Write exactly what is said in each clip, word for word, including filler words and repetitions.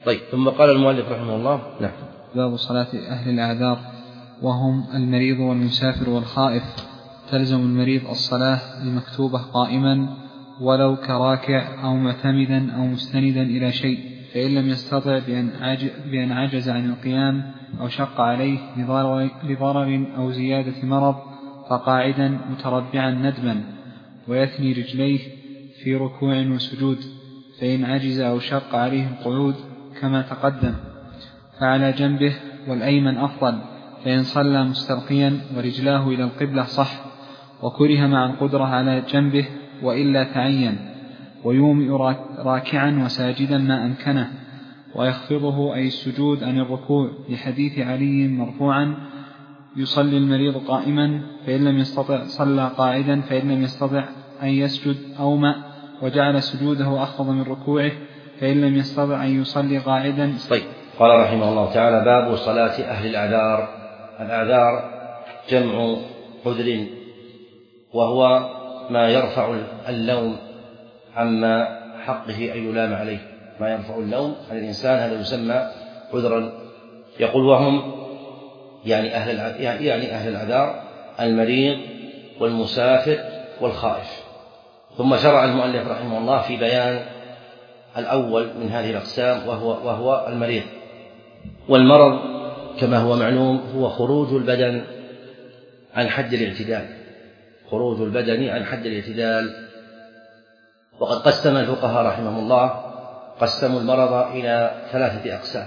طيب، ثم قال المؤلف رحمه الله: نعم. باب صلاة أهل الأعذار وهم المريض والمسافر والخائف. تلزم المريض الصلاة المكتوبة قائما ولو كراكع أو معتمدا أو مستندا إلى شيء، فإن لم يستطع بأن عجز عن القيام أو شق عليه لضرر أو زيادة مرض فقاعدا متربعا ندما، ويثني رجليه في ركوع وسجود، فإن عجز أو شق عليه القعود كما تقدم فعلى جنبه والأيمن أفضل، فإن صلى مستلقيا ورجلاه إلى القبلة صح، وكره مع القدرة على جنبه وإلا تعين، ويومئ راكعا وساجدا ما أمكنه، ويخفضه أي السجود عن الركوع لحديث علي مرفوعا: يصلي المريض قائما فإن لم يستطع صلى قاعدا، فإن لم يستطع أن يسجد أومأ وجعل سجوده أخفض من ركوعه، فإن لم يستطع أن يصلي قاعدا. طيب، قال رحمه الله تعالى: باب صلاة أهل الأعذار. الأعذار جمع عذر، وهو ما يرفع اللوم عما حقه أن يلام عليه، ما يرفع اللوم عن الإنسان، هذا يسمى عذرا. يقول: وهم يعني أهل يعني أهل الأعذار المريض والمسافر والخائف. ثم شرع المؤلف رحمه الله في بيان الأول من هذه الأقسام، وهو, وهو المريض. والمرض كما هو معلوم هو خروج البدن عن حد الاعتدال، خروج البدن عن حد الاعتدال. وقد قسم الفقهاء رحمهم الله قسموا المرض إلى ثلاثة أقسام: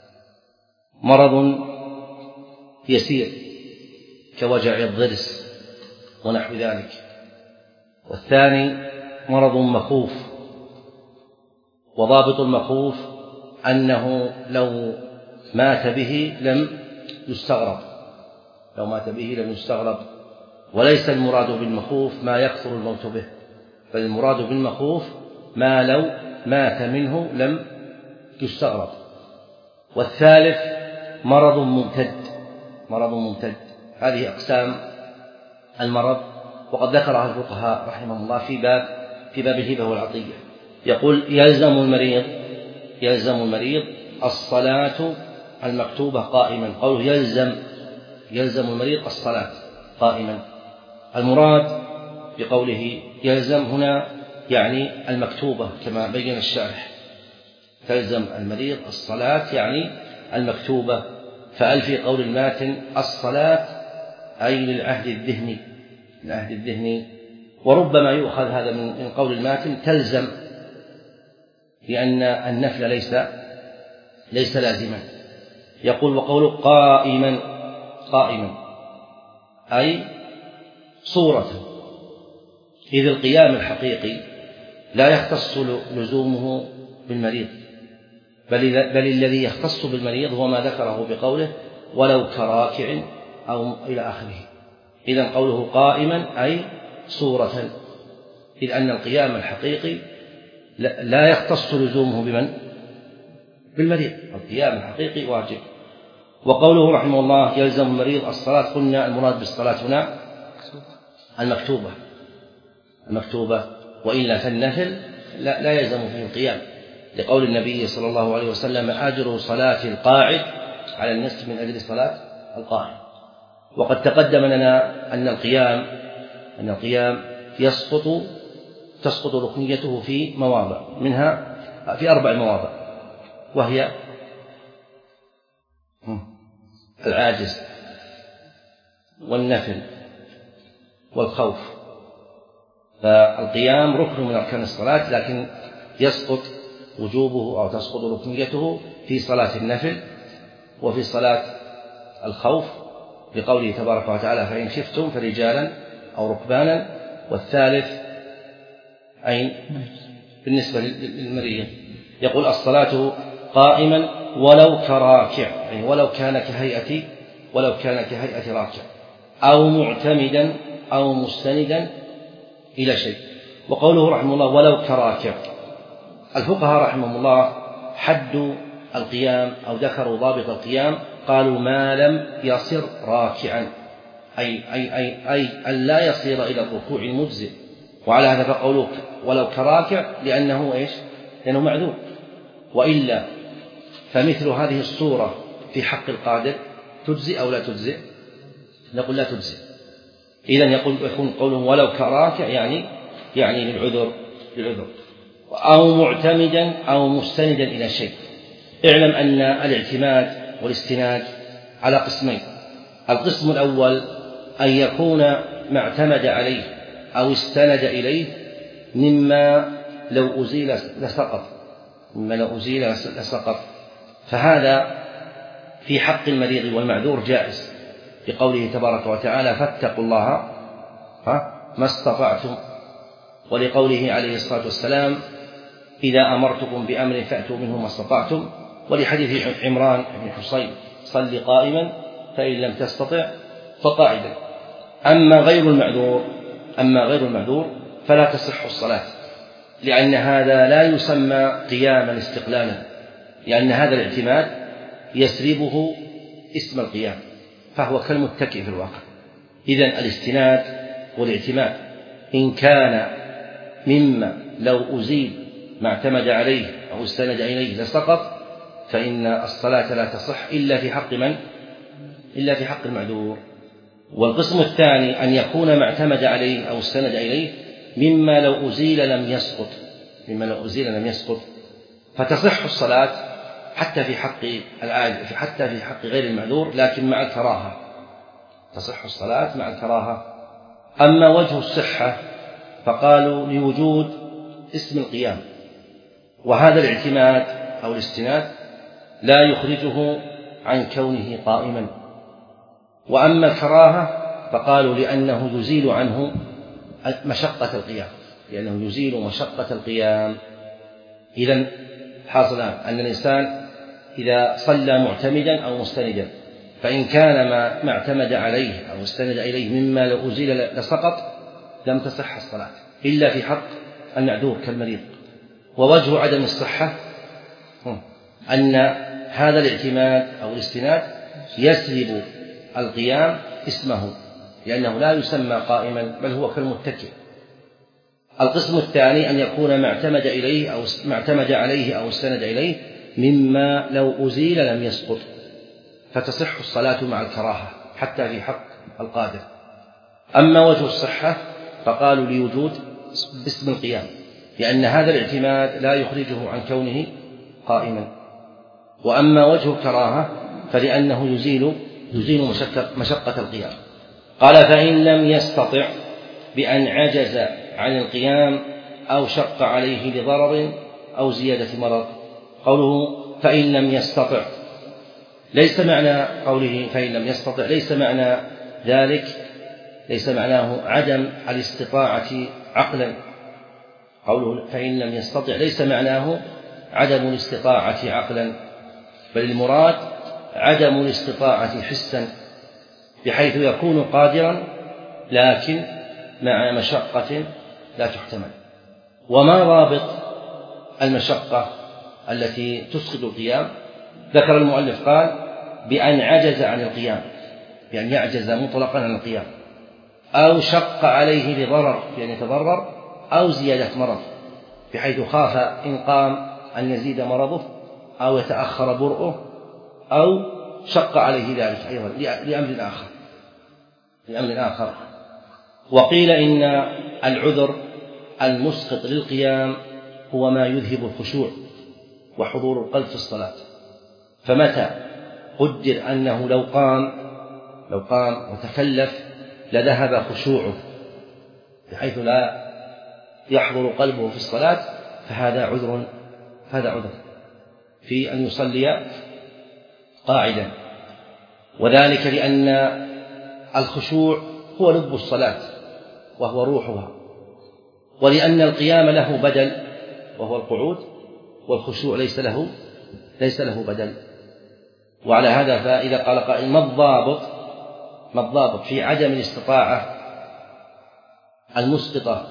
مرض يسير كوجع الضرس ونحو ذلك، والثاني مرض مخوف، وضابط المخوف أنه لو مات به لم يستغرب، لو مات به لم يستغرب، وليس المراد بالمخوف ما يكثر الموت به، بل المراد بالمخوف ما لو مات منه لم يستغرب. والثالث مرض ممتد، مرض ممتد. هذه أقسام المرض، وقد ذكرها الفقهاء رحمهم الله في باب في باب الهبة والعطية. يقول: يلزم المريض يلزم المريض الصلاة المكتوبة قائما. قوله يلزم يلزم المريض الصلاة قائما، المراد بقوله يلزم هنا يعني المكتوبة كما بين الشارح. تلزم المريض الصلاة يعني المكتوبة، فأل في قول الماتن الصلاة أي للعهد الذهني، العهد الذهني. وربما يؤخذ هذا من قول الماتن تلزم، لأن النفل ليس ليس لازما. يقول: وقوله قائما قائما أي صورة، إذ القيام الحقيقي لا يختص لزومه بالمريض، بل, بل الذي يختص بالمريض هو ما ذكره بقوله ولو كراكع أو إلى آخره. إذن قوله قائما أي صورة، إذ أن القيام الحقيقي لا يختص لزومه بمن؟ بالمريض، القيام الحقيقي واجب. وقوله رحمه الله يلزم المريض الصلاة، قلنا المراد بالصلاة هنا المكتوبة المكتوبة وإلا فالنفل لا, لا يلزم فيه القيام، لقول النبي صلى الله عليه وسلم أجر صلاة القاعد على النصف من أجل صلاة القائم. وقد تقدم لنا أن القيام أن القيام يسقط تسقط ركنيته في مواضع، منها في أربع مواضع، وهي العاجز والنفل والخوف. فالقيام ركن من أركان الصلاة، لكن يسقط وجوبه أو تسقط ركنيته في صلاة النفل وفي صلاة الخوف، لقوله تبارك وتعالى فإن خفتم فرجالا أو ركبانا. والثالث أين بالنسبة للمريض يقول الصلاة قائما ولو كراكع، يعني ولو كان كهيئة ولو كان كهيئة راكع، أو معتمدا أو مستندا إلى شيء. وقوله رحمه الله ولو كراكع، الفقهاء رحمهم الله حدوا القيام أو ذكروا ضابط القيام، قالوا ما لم يصر راكعا، أي أي أي أي أن لا يصير إلى الركوع المجزئ. وعلى هذا فقولوا ولو كراكع لأنه إيش؟ لأنه معذور، وإلا فمثل هذه الصورة في حق القادر تجزئ أو لا تجزئ؟ نقول لا تجزئ. إذن يكون قوله ولو كراكع يعني يعني للعذر للعذر أو معتمدا أو مستندا إلى شيء. اعلم أن الاعتماد والاستناد على قسمين. القسم الأول أن يكون ما اعتمد عليه أو استند إليه مما لو أزيل لسقط مما لو أزيل لسقط، فهذا في حق المريض والمعذور جائز بقوله تبارك وتعالى فاتقوا الله ما استطعتم، ولقوله عليه الصلاة والسلام إذا أمرتكم بأمر فأتوا منه ما استطعتم، ولحديث عمران بن حصين صل قائما فإن لم تستطع فقاعدا. أما غير المعذور أما غير المعذور فلا تصح الصلاة، لأن هذا لا يسمى قياما استقلالا، لأن هذا الاعتماد يسربه اسم القيام، فهو كالمتكئ في الواقع. إذن الاستناد والاعتماد إن كان مما لو أزيل ما اعتمد عليه أو استند إليه لسقط، فإن الصلاة لا تصح إلا في حق من؟ إلا في حق المعذور. والقسم الثاني أن يكون ما اعتمد عليه أو استند إليه مما لو أزيل لم يسقط مما لو أزيل لم يسقط فتصح الصلاة حتى في حق حتى في حق غير المعذور، لكن مع الكراهة. تصح الصلاة مع الكراهة. أما وجه الصحة فقالوا لوجود اسم القيام، وهذا الاعتماد أو الاستناد لا يخرجه عن كونه قائما. وأما الكراهة فقالوا لأنه يزيل عنه مشقة القيام لأنه يزيل مشقة القيام. إذن حاصل أن الإنسان إذا صلى معتمدا أو مستندا، فإن كان ما, ما اعتمد عليه أو استند إليه مما لو أزيل لسقط لم تصح الصلاة إلا في حق المعذور كالمريض. ووجه عدم الصحة أن هذا الاعتماد أو الاستناد يسلب القيام اسمه، لأنه لا يسمى قائما بل هو كالمتكئ. القسم الثاني أن يكون ما اعتمد إليه أو ما اعتمد عليه أو استند إليه مما لو أزيل لم يسقط، فتصح الصلاة مع الكراهة حتى في حق القادر. أما وجه الصحة فقالوا لوجود اسم القيام، لأن هذا الاعتماد لا يخرجه عن كونه قائما. وأما وجه الكراهة فلأنه يزيل يزيل مشقة, مشقة القيام. قال فإن لم يستطع بأن عجز عن القيام أو شق عليه لضرر أو زيادة مرض. قوله فإن لم يستطع ليس معنى قوله فإن لم يستطع ليس معنى ذلك ليس معناه عدم الاستطاعة عقلا. قوله فإن لم يستطع ليس معناه عدم الاستطاعة عقلا، بل المراد عدم الاستطاعة حسا، بحيث يكون قادرا لكن مع مشقة لا تحتمل. وما ضابط المشقة التي تسقط القيام؟ ذكر المؤلف قال بأن عجز عن القيام، بأن يعجز مطلقا عن القيام، أو شق عليه لضرر بأن يتضرر، أو زيادة مرض بحيث خاف إن قام أن يزيد مرضه أو يتأخر برؤه، أو شق عليه ذلك أيضا لأمر آخر لأمر آخر. وقيل إن العذر المسقط للقيام هو ما يذهب الخشوع وحضور القلب في الصلاة، فمتى قدر أنه لو قام لو قام وتكلف لذهب خشوعه بحيث لا يحضر قلبه في الصلاة، فهذا عذر هذا عذر في أن يصلي قاعدا. وذلك لأن الخشوع هو لب الصلاة وهو روحها، ولأن القيام له بدل وهو القعود، والخشوع ليس له ليس له بدل. وعلى هذا فإذا قال قائل ما الضابط ما الضابط في عدم الاستطاعة المسقطة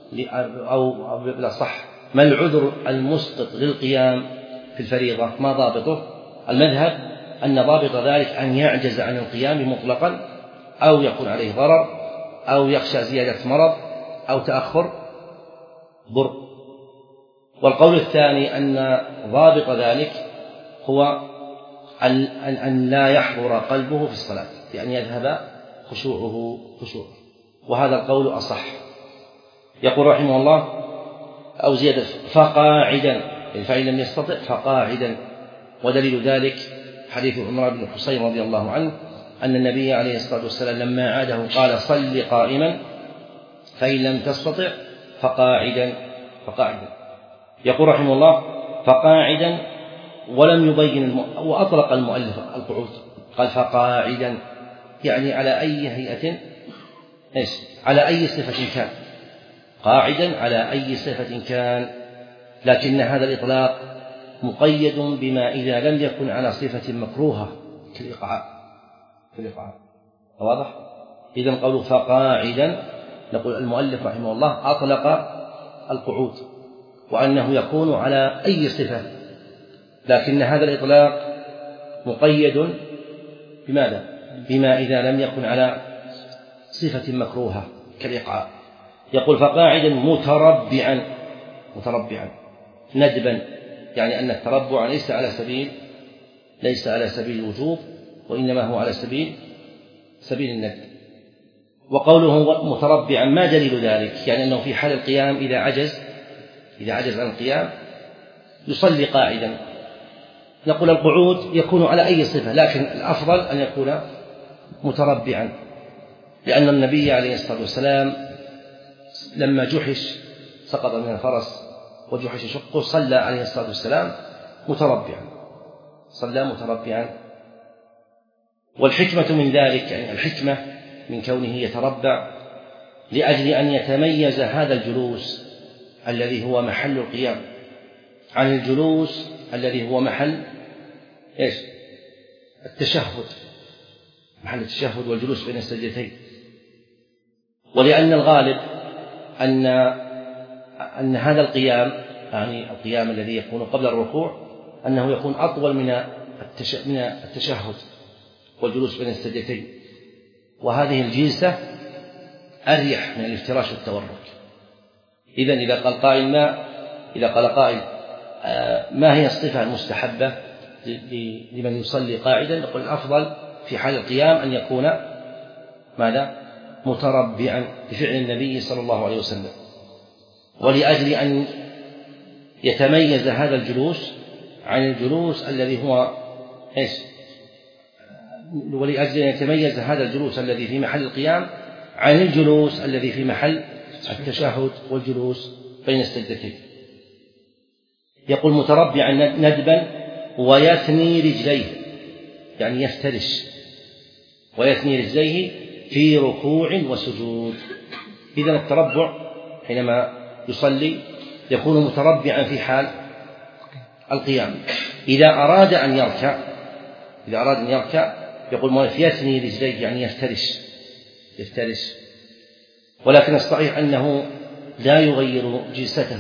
أو بلا صح ما العذر المسقط للقيام في الفريضة؟ ما ضابطه؟ المذهب أن ضابط ذلك أن يعجز عن القيام مطلقا، أو يكون عليه ضرر، أو يخشى زيادة مرض، أو تأخر برء. والقول الثاني أن ضابط ذلك هو أن, أن لا يحضر قلبه في الصلاة، بأن يذهب خشوعه خشوعه، وهذا القول أصح. يقول رحمه الله أو زيادة فقاعدا، فإن لم يستطع فقاعدا. ودليل ذلك حديث عمران بن حصين رضي الله عنه أن النبي عليه الصلاة والسلام لما عاده قال صل قائما فإن لم تستطع فقاعدا فقاعدا. يقول رحمه الله فقاعدا، ولم يبين الم... وأطلق المؤلف القعود، قال فقاعدا يعني على أي هيئة، إيش؟ على أي صفة كان، قاعدا على أي صفة كان، لكن هذا الإطلاق مقيد بما إذا لم يكن على صفة مكروهة كالإقعاء كالإقعاء واضح؟ إذن قوله فقاعدا، نقول المؤلف رحمه الله أطلق القعود وأنه يكون على أي صفة، لكن هذا الإطلاق مقيد بماذا؟ بما إذا لم يكن على صفة مكروهة كالإقعاء. يقول فقاعدا متربعا متربعا ندبا، يعني أن التربع ليس على سبيل ليس على سبيل الوجوب، وإنما هو على سبيل سبيل الندب. وقوله متربعا ما دليل ذلك؟ يعني أنه في حال القيام إذا عجز إذا عجز عن القيام يصلي قاعدا. نقول القعود يكون على أي صفة، لكن الأفضل أن يكون متربعا، لأن النبي عليه الصلاة والسلام لما جحش سقط من الفرس وجحش شقه صلى عليه الصلاة والسلام متربعا صلى متربعا. والحكمة من ذلك، يعني الحكمة من كونه يتربع لأجل أن يتميز هذا الجلوس الذي هو محل القيام عن الجلوس الذي هو محل إيش؟ التشهد، محل التشهد والجلوس بين السجدتين. ولأن الغالب أن أن هذا القيام، يعني القيام الذي يكون قبل الركوع، أنه يكون أطول من من التشهد والجلوس بين السجدتين، وهذه الجلسة أريح من الافتراش والتورك. إذن إذا قال قائل ما إذا قال قائل ما هي الصفة المستحبة لمن يصلي قاعدا، نقول الأفضل في حال القيام أن يكون ماذا؟ متربعا بفعل النبي صلى الله عليه وسلم. ولأجل أن يتميز هذا الجلوس عن الجلوس الذي هو إيش؟ ولأجل أن يتميز هذا الجلوس الذي في محل القيام عن الجلوس الذي في محل التشهد والجلوس بين السجدتين. يقول متربعا ندبا ويثني رجليه، يعني يفترش ويثني رجليه في ركوع وسجود. إذن التربع حينما يصلي يكون متربعا في حال القيام. إذا أراد أن يركع إذا أراد أن يركع يقول مؤلف يثني رجليه، يعني يفترش يفترش ولكن الصحيح أنه لا يغير جلسته.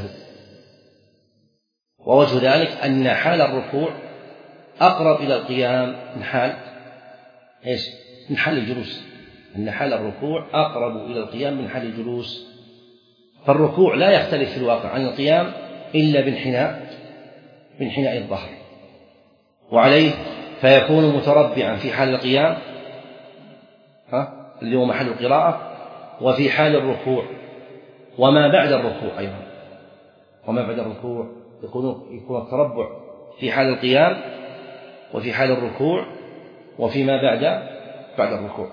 ووجه ذلك أن حال الركوع أقرب إلى القيام من حال إيش؟ من حال الجلوس، أن حال الركوع أقرب إلى القيام من حال الجلوس. فالركوع لا يختلف في الواقع عن القيام إلا بانحناء بانحناء الظهر، وعليه فيكون متربعا في حال القيام ها اللي هو محل القراءة، وفي حال الركوع وما بعد الركوع أيضا وما بعد الركوع يكون يكون التربع في حال القيام وفي حال الركوع وفيما بعد بعد الركوع.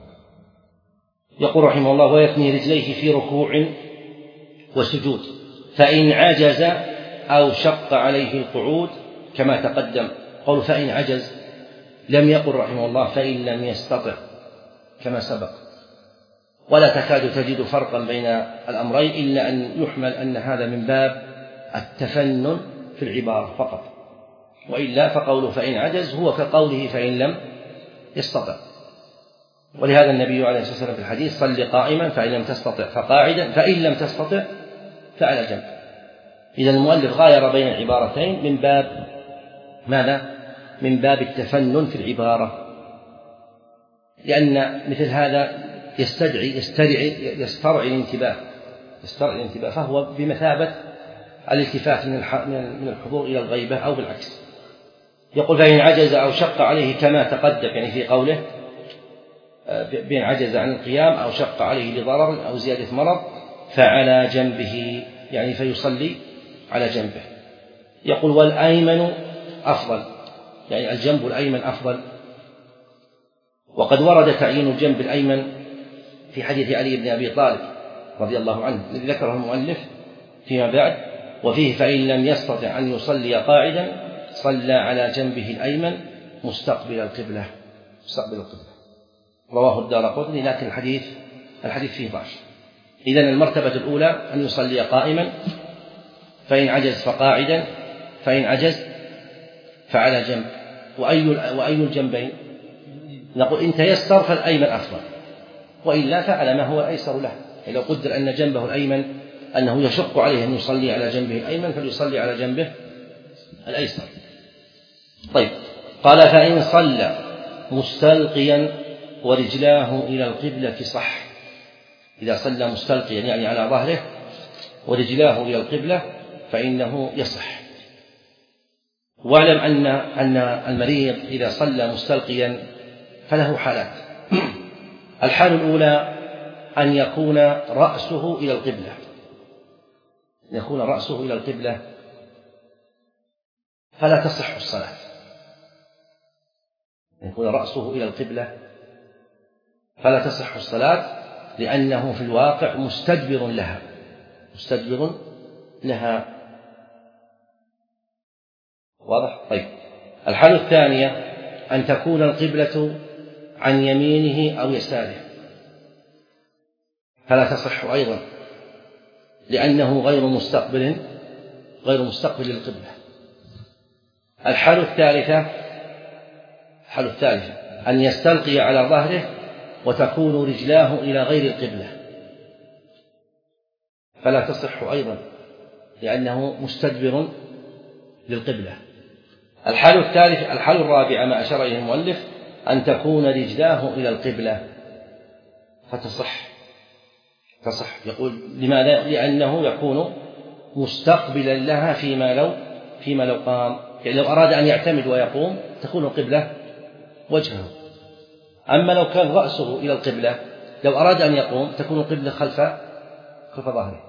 يقول رحمه الله ويثني رجليه في ركوع وسجود، فإن عجز أو شق عليه القعود كما تقدم. قول فإن عجز لم يقل رحمه الله فإن لم يستطع كما سبق، ولا تكاد تجد فرقا بين الأمرين إلا أن يحمل أن هذا من باب التفنن في العبارة فقط، وإلا فقوله فإن عجز هو كقوله فإن لم يستطع. ولهذا النبي عليه الصلاة والسلام في الحديث صل قائما فإن لم تستطع فقاعدا فإن لم تستطع فعلى جنب. إذا المؤلف غاير بين العبارتين من باب ماذا؟ من باب التفنن في العبارة، لأن مثل هذا يستدعي يستدعي يسترعي الانتباه يسترعي الانتباه فهو بمثابة الالتفات من من الحضور إلى الغيبة أو بالعكس. يقول فإن عجز أو شق عليه كما تقدم، يعني في قوله بين عجز عن القيام أو شق عليه لضرر أو زيادة مرض فعلى جنبه، يعني فيصلي على جنبه. يقول والأيمن أفضل، يعني الجنب الأيمن أفضل. وقد ورد تعيين الجنب الأيمن في حديث علي بن أبي طالب رضي الله عنه الذي ذكره المؤلف فيما بعد، وفيه فإن لم يستطع أن يصلي قاعدا صلى على جنبه الأيمن مستقبل القبلة مستقبل القبلة رواه الدارقطني، لكن الحديث الحديث فيه ضعف. إذن المرتبة الأولى أن يصلي قائما، فإن عجز فقاعدا، فإن عجز فعلى جنب. وأي وأي الجنبين؟ نقول إن تيسر فالأيمن أفضل، وإلا فعلى ما هو أيسر له. لو قدر أن جنبه الأيمن أنه يشق عليه أن يصلي على جنبه الأيمن فليصلي على جنبه الأيسر. طيب، قال فإن صلى مستلقيا ورجلاه إلى القبلة صح. إذا صلى مستلقيا يعني على ظهره ورجلاه إلى القبلة فإنه يصح. واعلم أن أن المريض إذا صلى مستلقيا فله حالات. الحالة الأولى أن يكون رأسه إلى القبلة، يكون رأسه إلى القبلة فلا تصح الصلاة. يكون رأسه إلى القبلة فلا تصح الصلاة، لأنه في الواقع مستدبر لها مستدبر لها واضح؟ طيب، الحالة الثانية أن تكون القبلة عن يمينه أو يساره فلا تصح أيضا، لأنه غير مستقبل غير مستقبل للقبلة. الحالة الثالثة الحالة الثالثة أن يستلقي على ظهره وتكون رجلاه إلى غير القبلة فلا تصح أيضا، لأنه مستدبر للقبلة. الحالة الثالثة الحالة الرابعة ما أشار إليه المؤلف أن تكون رجلاه إلى القبلة فتصح تصح يقول لماذا؟ لأنه يكون مستقبلا لها فيما لو فيما لو قام، يعني لو أراد أن يعتمد ويقوم تكون القبلة وجهه. أما لو كان رأسه إلى القبلة لو أراد أن يقوم تكون القبلة خلف خلف ظهره.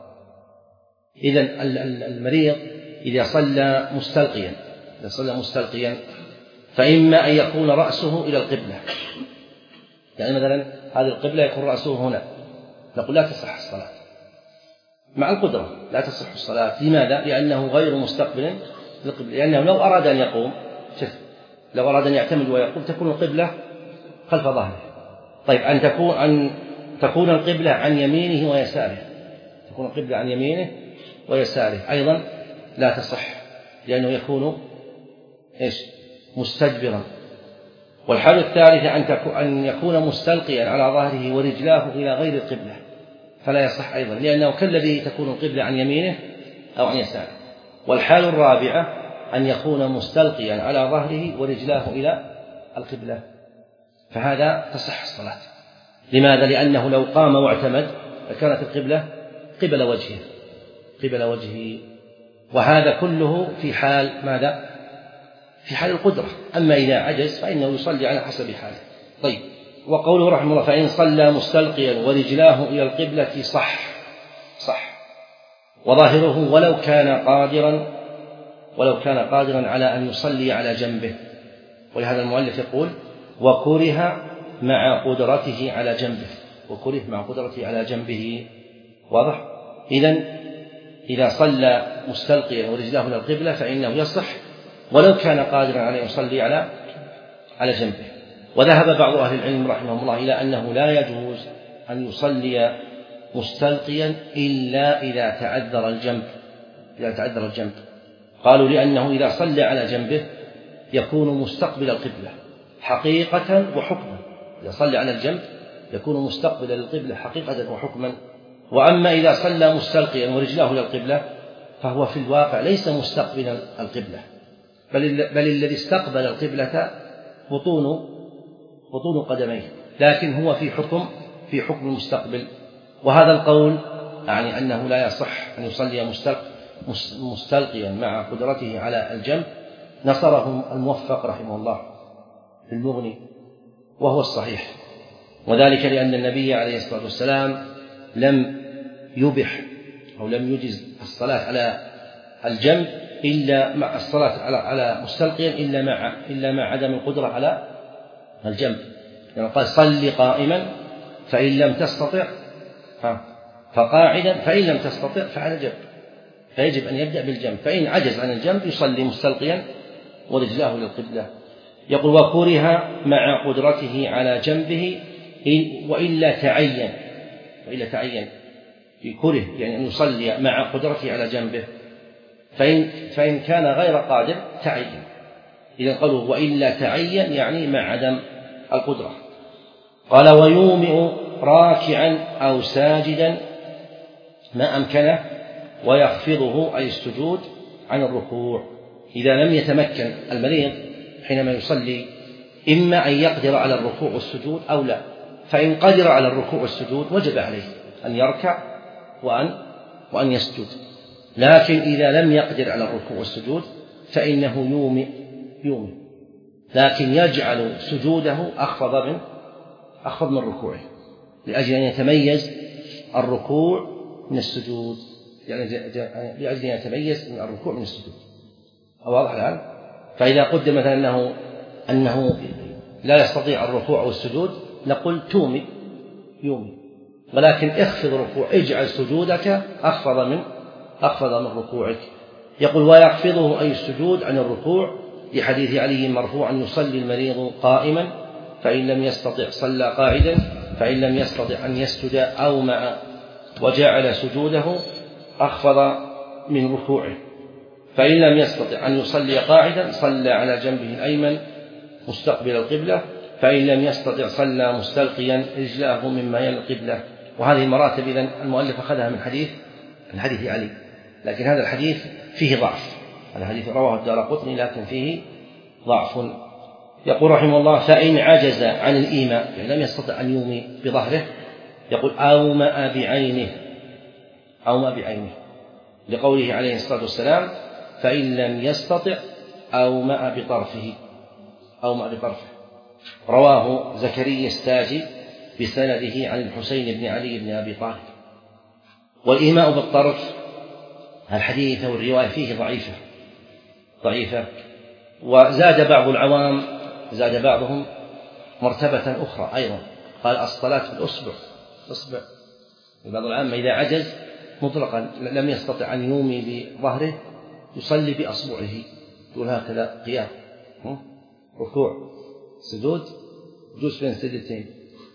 إذن المريض إذا صلى مستلقيا إذا صلى مستلقيا فإما أن يكون رأسه إلى القبلة، يعني مثلا هذه القبلة يكون رأسه هنا، نقول لا تصح الصلاة مع القدرة، لا تصح الصلاة. لماذا؟ لأنه غير مستقبل للقبلة، لأنه لو أراد أن يقوم شف لو أراد أن يعتمد ويقوم تكون القبلة خلف ظهره. طيب، أن تكون أن تكون القبلة عن يمينه ويساره تكون القبلة عن يمينه ويساره أيضا لا تصح، لأنه يكون إيش؟ مستدبرا. والحالة الثالثة أن يكون مستلقيا على ظهره ورجلاه إلى غير القبلة فلا يصح أيضا، لأنه كالذي تكون القبلة عن يمينه أو عن يساره. والحالة الرابعة أن يكون مستلقيا على ظهره ورجلاه إلى القبلة فهذا تصح الصلاة. لماذا؟ لأنه لو قام واعتمد فكانت القبلة قبل وجهه قبل وجهه وهذا كله في حال ماذا؟ في حال القدرة. أما إذا عجز فإنه يصلي على حسب حاله. طيب، وقوله رحمه الله فإن صلى مستلقيا ورجلاه إلى القبلة صح صح وظاهره ولو كان قادرا ولو كان قادرا على أن يصلي على جنبه. ولهذا المؤلف يقول وكره مع قدرته على جنبه وكره مع قدرته على جنبه واضح؟ إذن إذا صلى مستلقيا ورجلاه إلى القبلة فإنه يصح ولو كان قادرا على أن يصلي على على جنبه. وذهب بعض أهل العلم رحمهم الله إلى أنه لا يجوز أن يصلي مستلقيا إلا إذا تعذر الجنب إذا تعذر الجنب قالوا لأنه إذا صلى على جنبه يكون مستقبل القبلة حقيقة وحكما. إذا صلى على الجنب يكون مستقبلا للقبلة حقيقة وحكما. وأما إذا صلى مستلقيا ورجلاه إلى القبلة فهو في الواقع ليس مستقبلا القبلة، بل, بل الذي استقبل القبلة بطون بطون قدميه، لكن هو في حكم في حكم المستقبل. وهذا القول يعني أنه لا يصح أن يصلي مستلقيا مع قدرته على الجنب نصره الموفق رحمه الله في المغني وهو الصحيح، وذلك لأن النبي عليه الصلاة والسلام لم يبح أو لم يجز الصلاة على الجنب إلا مع الصلاة على على مستلقيا إلا مع إلا مع عدم القدرة على الجنب، يعني قال صل قائما فإن لم تستطع فقاعدا فإن لم تستطع فعلى جنب، فيجب أن يبدأ بالجنب، فإن عجز عن الجنب يصلي مستلقيا ورجلاه للقبلة. يقول وكره مع قدرته على جنبه وإلا تعين، وإلا تعين يكره يعني أن يصلي مع قدرته على جنبه، فإن, فإن كان غير قادر تعين. إذا قالوا وإلا تعين يعني مع عدم القدرة. قال ويومئ راكعا أو ساجدا ما أمكنه ويخفضه أي السجود عن الركوع إذا لم يتمكن المريض حينما يصلي إما أن يقدر على الركوع والسجود أو لا، فإن قدر على الركوع والسجود وجب عليه أن يركع وأن, وأن يسجد، لكن إذا لم يقدر على الركوع والسجود فإنه يومئ يومئ لكن يجعل سجوده أخفض من أخفض من ركوعه لأجل أن يتميز الركوع من السجود، يعني لأجل أن يتميز من الركوع من السجود. واضح الآن؟ فإذا قدم مثلا أنه أنه لا يستطيع الركوع والسجود نقول تومئ يومئ، ولكن اخفض الركوع، اجعل سجودك أخفض من أخفض من ركوعك. يقول ويخفضه أي السجود عن الركوع لحديث علي مرفوعا يصلي المريض قائما فإن لم يستطع صلى قاعدا فإن لم يستطع أن يسجد أو مع وجعل سجوده أخفض من ركوعه، فإن لم يستطع أن يصلي قاعدا صلى على جنبه الأيمن مستقبل القبلة، فإن لم يستطع صلى مستلقيا رجلاه مما يلي القبلة. وهذه المراتب إذن المؤلف أخذها من حديث من حديث علي، لكن هذا الحديث فيه ضعف، هذا الحديث رواه الدارقطني لكن فيه ضعف. يقول رحمه الله فإن عجز عن الإيماء يعني لم يستطع أن يومي بظهره يقول أومأ بعينه أومأ بعينه لقوله عليه الصلاة والسلام فإن لم يستطع أومأ بطرفه أومأ بطرفه. رواه زكريا الساجي بسنده عن الحسين بن علي بن أبي طالب. والإيماء بالطرف الحديث والرواية فيه ضعيفة ضعيفة وزاد بعض العوام زاد بعضهم مرتبة أخرى أيضا، قال الصلاة بالأصبع أصبع. بعض العامة إذا عجز مطلقا لم يستطع أن يومي بظهره يصلي بأصبعه، يقول هكذا قيام ركوع سجود جلوس بين السجدتين،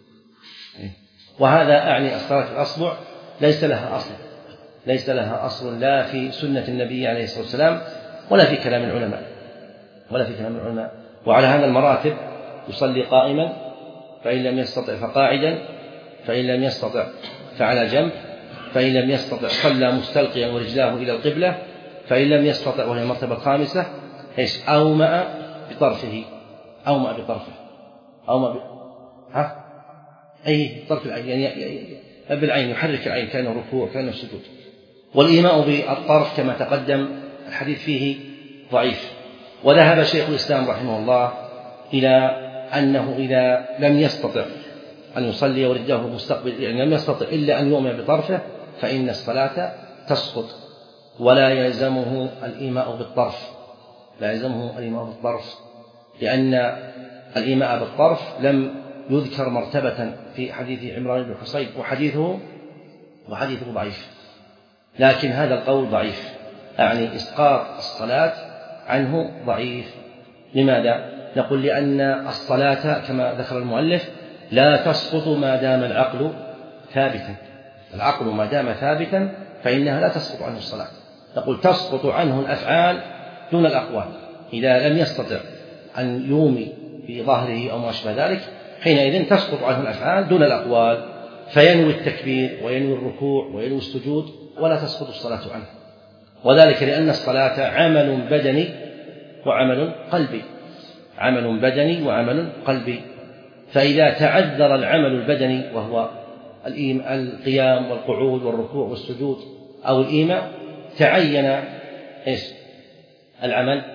وهذا أعني الصلاة بالأصبع ليس لها أصل ليس لها أصل لا في سنة النبي عليه الصلاة والسلام ولا في كلام العلماء ولا في كلام العلماء. وعلى هذا المراتب يصلي قائما فإن لم يستطع فقاعدا، فإن لم يستطع فعلى جنب، فإن لم يستطع صلى مستلقيا ورجلاه إلى القبلة، فإن لم يستطع وهي المرتبة الخامسة إيش أومأ بطرفه أومأ بطرفه أومأ ب... ها أي طرف العين يعني بالعين يحرك العين كأنه ركوع كأنه سجود. والإيماء بالطرف كما تقدم الحديث فيه ضعيف. وذهب شيخ الإسلام رحمه الله إلى أنه إذا لم يستطع أن يصلي ورجله مستقبل يعني لم يستطع إلا أن يؤمن بطرفه فإن الصلاة تسقط ولا يلزمه الإيماء بالطرف لا يلزمه الإيماء بالطرف لأن الإيماء بالطرف لم يذكر مرتبة في حديث عمران بن حصين وحديثه وحديثه ضعيف، لكن هذا القول ضعيف يعني إسقاط الصلاة عنه ضعيف. لماذا؟ نقول لأن الصلاة كما ذكر المؤلف لا تسقط ما دام العقل ثابتا، العقل ما دام ثابتا فإنها لا تسقط عنه الصلاة. نقول تسقط عنه الأفعال دون الأقوال، إذا لم يستطع أن يومي في ظهره أو ما أشبه ذلك حينئذ تسقط عنه الأفعال دون الأقوال، فينوي التكبير وينوي الركوع وينوي السجود ولا تسقط الصلاة عنه، وذلك لأن الصلاة عمل بدني وعمل قلبي عمل بدني وعمل قلبي، فإذا تعذر العمل البدني وهو القيام والقعود والركوع والسجود أو الإيماء تعين إيش العمل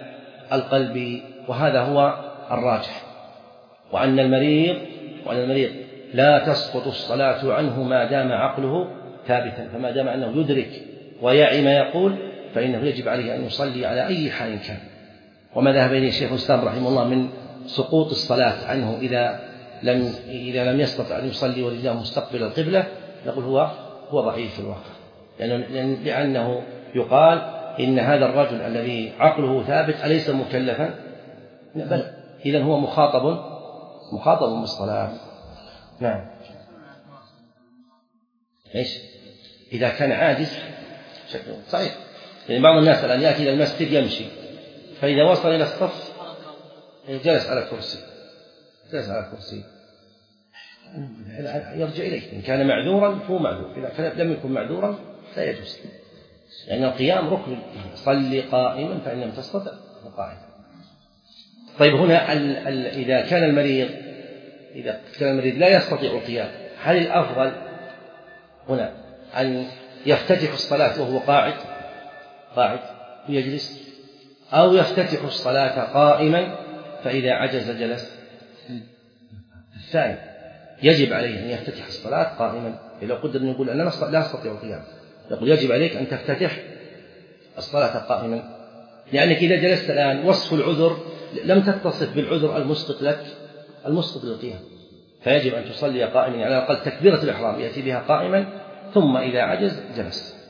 القلب، وهذا هو الراجح. وأن المريض وأن المريض لا تسقط الصلاة عنه ما دام عقله ثابتا، فما دام أنه يدرك ويعي ما يقول فإنه يجب عليه أن يصلي على أي حال كان. وما ذهب إليه الشيخ الإسلام رحمه الله من سقوط الصلاة عنه إذا لم إذا لم يستطع أن يصلي ورجله مستقبل القبلة، نقول هو هو ضعيف في الواقع، لأنه, لأنه يقال إن هذا الرجل الذي عقله ثابت أليس مكلفا؟ بل إذن هو مخاطب مخاطب بالصلاة. نعم. إيش؟ إذا كان عاجز صحيح، يعني بعض الناس الآن يأتي إلى المسجد يمشي، فإذا وصل إلى الصف جلس على كرسي جلس على كرسي يرجع إليه. إن كان معذورا فهو معذور، إذا لم يكن معذورا لا يجوز، لأن القيام ركن. صل قائما فإن لم تستطع فقاعدا. طيب هنا ال ال إذا كان المريض إذا كان المريض لا يستطيع القيام، هل الأفضل هنا أن يفتتح الصلاة وهو قاعد قاعد ويجلس، أو يفتتح الصلاة قائما فإذا عجز جلس؟ الثاني، يجب عليه أن يفتتح الصلاة قائما. لو قدر أن يقول أنا لا أستطيع القيام، يقول يجب عليك أن تفتتح الصلاة قائما، لأنك إذا جلست الآن وصف العذر لم تتصف بالعذر المسقط لك المسقط للقيام، فيجب أن تصلي قائما، على الأقل تكبيرة الإحرام يأتي بها قائما، ثم إذا عجز جلس.